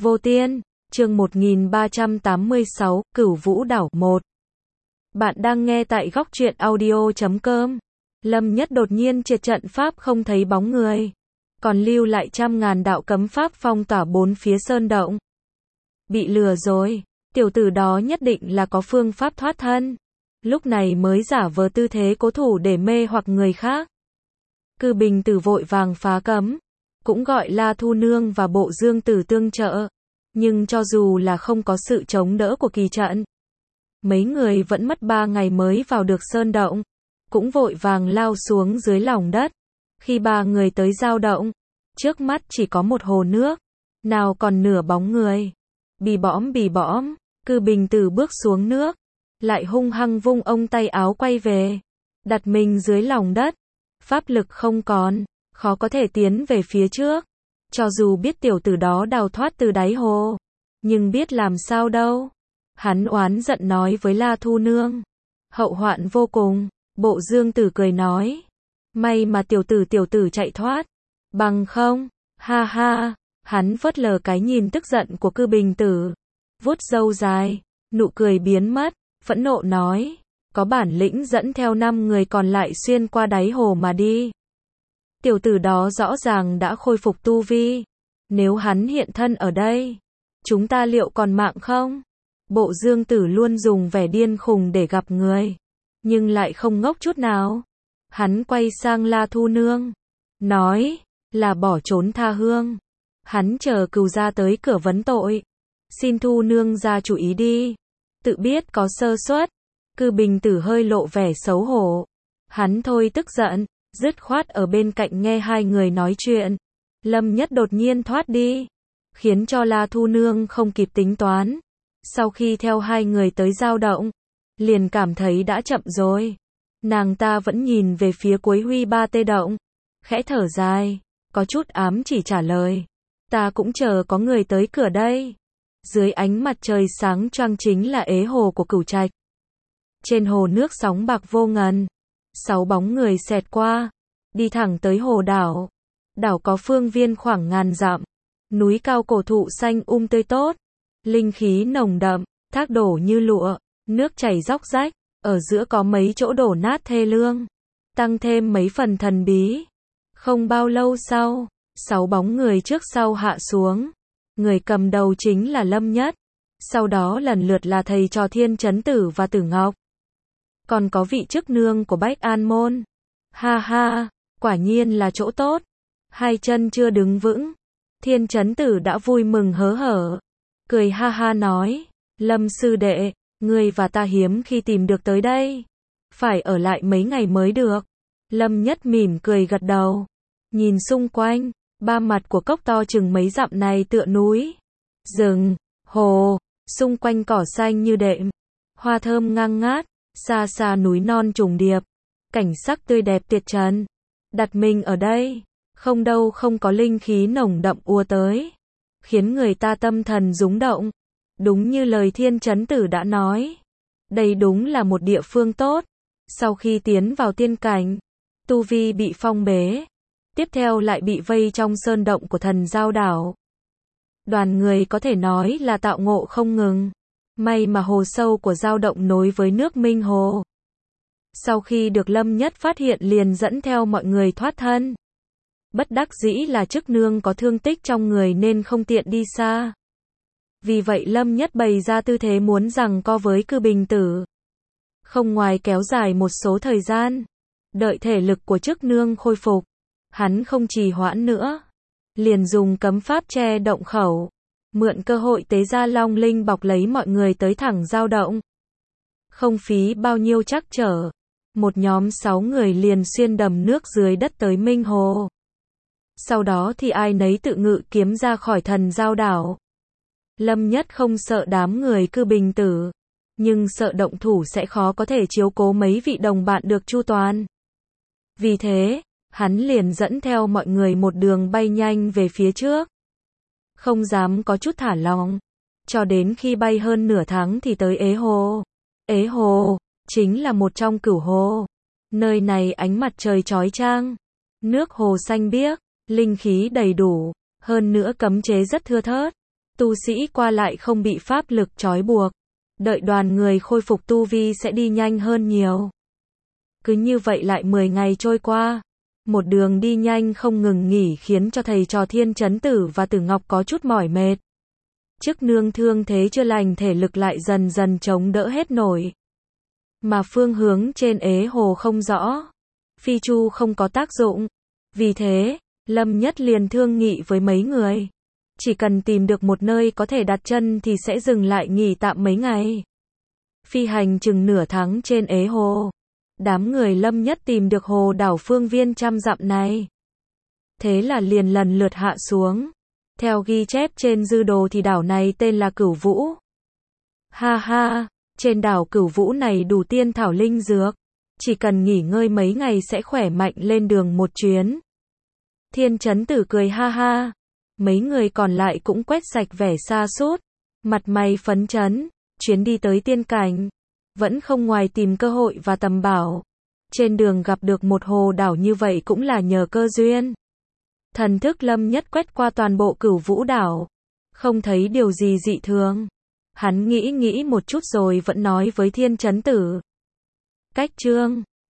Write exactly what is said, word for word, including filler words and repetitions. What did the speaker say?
Vô Tiên, chương một nghìn ba trăm tám mươi sáu, Cửu Vũ Đảo một. Bạn đang nghe tại góc truyện audio chấm com. Lâm Nhất đột nhiên triệt trận pháp không thấy bóng người, còn lưu lại trăm ngàn đạo cấm pháp phong tỏa bốn phía sơn động. Bị lừa rồi, tiểu tử đó nhất định là có phương pháp thoát thân, lúc này mới giả vờ tư thế cố thủ để mê hoặc người khác. Cư Bình Tử vội vàng phá cấm, cũng gọi La Thu Nương và Bộ Dương Tử tương trợ, nhưng cho dù là không có sự chống đỡ của kỳ trận, mấy người vẫn mất ba ngày mới vào được sơn động, cũng vội vàng lao xuống dưới lòng đất. Khi ba người tới giao động, trước mắt chỉ có một hồ nước, nào còn nửa bóng người. Bì bõm bì bõm, Cư Bình Tử bước xuống nước, lại hung hăng vung ông tay áo quay về, đặt mình dưới lòng đất. Pháp lực không còn, khó có thể tiến về phía trước. Cho dù biết tiểu tử đó đào thoát từ đáy hồ, nhưng biết làm sao đâu. Hắn oán giận nói với La Thu Nương, hậu hoạn vô cùng. Bộ Dương Tử cười nói, may mà tiểu tử tiểu tử chạy thoát, bằng không, ha ha. Hắn phớt lờ cái nhìn tức giận của Cư Bình Tử, vuốt râu dài, nụ cười biến mất, phẫn nộ nói, có bản lĩnh dẫn theo năm người còn lại xuyên qua đáy hồ mà đi. Tiểu tử đó rõ ràng đã khôi phục tu vi, nếu hắn hiện thân ở đây, chúng ta liệu còn mạng không? Bộ Dương Tử luôn dùng vẻ điên khùng để gặp người, nhưng lại không ngốc chút nào. Hắn quay sang La Thu Nương, nói, là bỏ trốn tha hương. Hắn chờ cừu ra tới cửa vấn tội, xin Thu Nương ra chủ ý đi, tự biết có sơ suất. Cư Bình Tử hơi lộ vẻ xấu hổ, hắn thôi tức giận, dứt khoát ở bên cạnh nghe hai người nói chuyện. Lâm Nhất đột nhiên thoát đi, khiến cho La Thu Nương không kịp tính toán. Sau khi theo hai người tới giao động, liền cảm thấy đã chậm rồi. Nàng ta vẫn nhìn về phía cuối huy ba tê động, khẽ thở dài, có chút ám chỉ trả lời, ta cũng chờ có người tới cửa đây. Dưới ánh mặt trời sáng choang chính là ế hồ của Cửu Trạch. Trên hồ nước sóng bạc vô ngần, sáu bóng người xẹt qua, đi thẳng tới hồ đảo. Đảo có phương viên khoảng ngàn dặm, núi cao cổ thụ xanh um tươi tốt, linh khí nồng đậm, thác đổ như lụa, nước chảy róc rách, ở giữa có mấy chỗ đổ nát thê lương, tăng thêm mấy phần thần bí. Không bao lâu sau, sáu bóng người trước sau hạ xuống, người cầm đầu chính là Lâm Nhất, sau đó lần lượt là thầy trò Thiên Chấn Tử và Tử Ngọc, còn có vị chức nương của Bách An Môn. Ha ha, quả nhiên là chỗ tốt. Hai chân chưa đứng vững, Thiên Chấn Tử đã vui mừng hớn hở, cười ha ha nói, Lâm sư đệ, ngươi và ta hiếm khi tìm được tới đây, phải ở lại mấy ngày mới được. Lâm Nhất mỉm cười gật đầu, nhìn xung quanh, ba mặt của cốc to chừng mấy dặm này tựa núi, rừng, hồ, xung quanh cỏ xanh như đệm, hoa thơm ngang ngát, xa xa núi non trùng điệp, cảnh sắc tươi đẹp tuyệt trần. Đặt mình ở đây, không đâu không có linh khí nồng đậm ùa tới, khiến người ta tâm thần rúng động. Đúng như lời Thiên Chấn Tử đã nói, đây đúng là một địa phương tốt. Sau khi tiến vào tiên cảnh, tu vi bị phong bế, tiếp theo lại bị vây trong sơn động của Thần Giao Đảo. Đoàn người có thể nói là tạo ngộ không ngừng. May mà hồ sâu của giao động nối với nước Minh Hồ. Sau khi được Lâm Nhất phát hiện liền dẫn theo mọi người thoát thân. Bất đắc dĩ là chức nương có thương tích trong người nên không tiện đi xa. Vì vậy Lâm Nhất bày ra tư thế muốn giằng co với Cư Bình Tử. Không ngoài kéo dài một số thời gian, đợi thể lực của chức nương khôi phục, hắn không trì hoãn nữa, liền dùng cấm pháp che động khẩu, mượn cơ hội tế ra long linh bọc lấy mọi người tới thẳng giao động. Không phí bao nhiêu trắc trở, một nhóm sáu người liền xuyên đầm nước dưới đất tới Minh Hồ. Sau đó thì ai nấy tự ngự kiếm ra khỏi Thần Giao Đảo. Lâm Nhất không sợ đám người Cư Bình Tử, nhưng sợ động thủ sẽ khó có thể chiếu cố mấy vị đồng bạn được chu toàn. Vì thế, hắn liền dẫn theo mọi người một đường bay nhanh về phía trước, không dám có chút thả lỏng, cho đến khi bay hơn nửa tháng thì tới Ế Hồ. Ế Hồ chính là một trong cửu hồ. Nơi này ánh mặt trời chói chang, nước hồ xanh biếc, linh khí đầy đủ, hơn nữa cấm chế rất thưa thớt. tu sĩ qua lại không bị pháp lực trói buộc. Đợi đoàn người khôi phục tu vi sẽ đi nhanh hơn nhiều. Cứ như vậy lại mười ngày trôi qua. Một đường đi nhanh không ngừng nghỉ khiến cho thầy trò Thiên Chấn Tử và Tử Ngọc có chút mỏi mệt. Chức nương thương thế chưa lành thể lực lại dần dần chống đỡ hết nổi. Mà phương hướng trên ế hồ không rõ. Phi chu không có tác dụng. Vì thế, Lâm Nhất liền thương nghị với mấy người. Chỉ cần tìm được một nơi có thể đặt chân thì sẽ dừng lại nghỉ tạm mấy ngày. Phi hành chừng nửa tháng trên ế hồ. Đám người Lâm Nhất tìm được hồ đảo phương viên trăm dặm này. Thế là liền lần lượt hạ xuống. Theo ghi chép trên dư đồ thì đảo này tên là Cửu Vũ. Ha ha, trên đảo Cửu Vũ này đủ tiên thảo linh dược. Chỉ cần nghỉ ngơi mấy ngày sẽ khỏe mạnh lên đường một chuyến. Thiên Chấn Tử cười ha ha. Mấy người còn lại cũng quét sạch vẻ sa sút, mặt mày phấn chấn, chuyến đi tới tiên cảnh. Vẫn không ngoài tìm cơ hội và tầm bảo. Trên đường gặp được một hồ đảo như vậy cũng là nhờ cơ duyên. Thần thức Lâm Nhất quét qua toàn bộ Cửu Vũ đảo. Không thấy điều gì dị thường. Hắn nghĩ nghĩ một chút rồi vẫn nói với Thiên Chấn Tử. Cách chương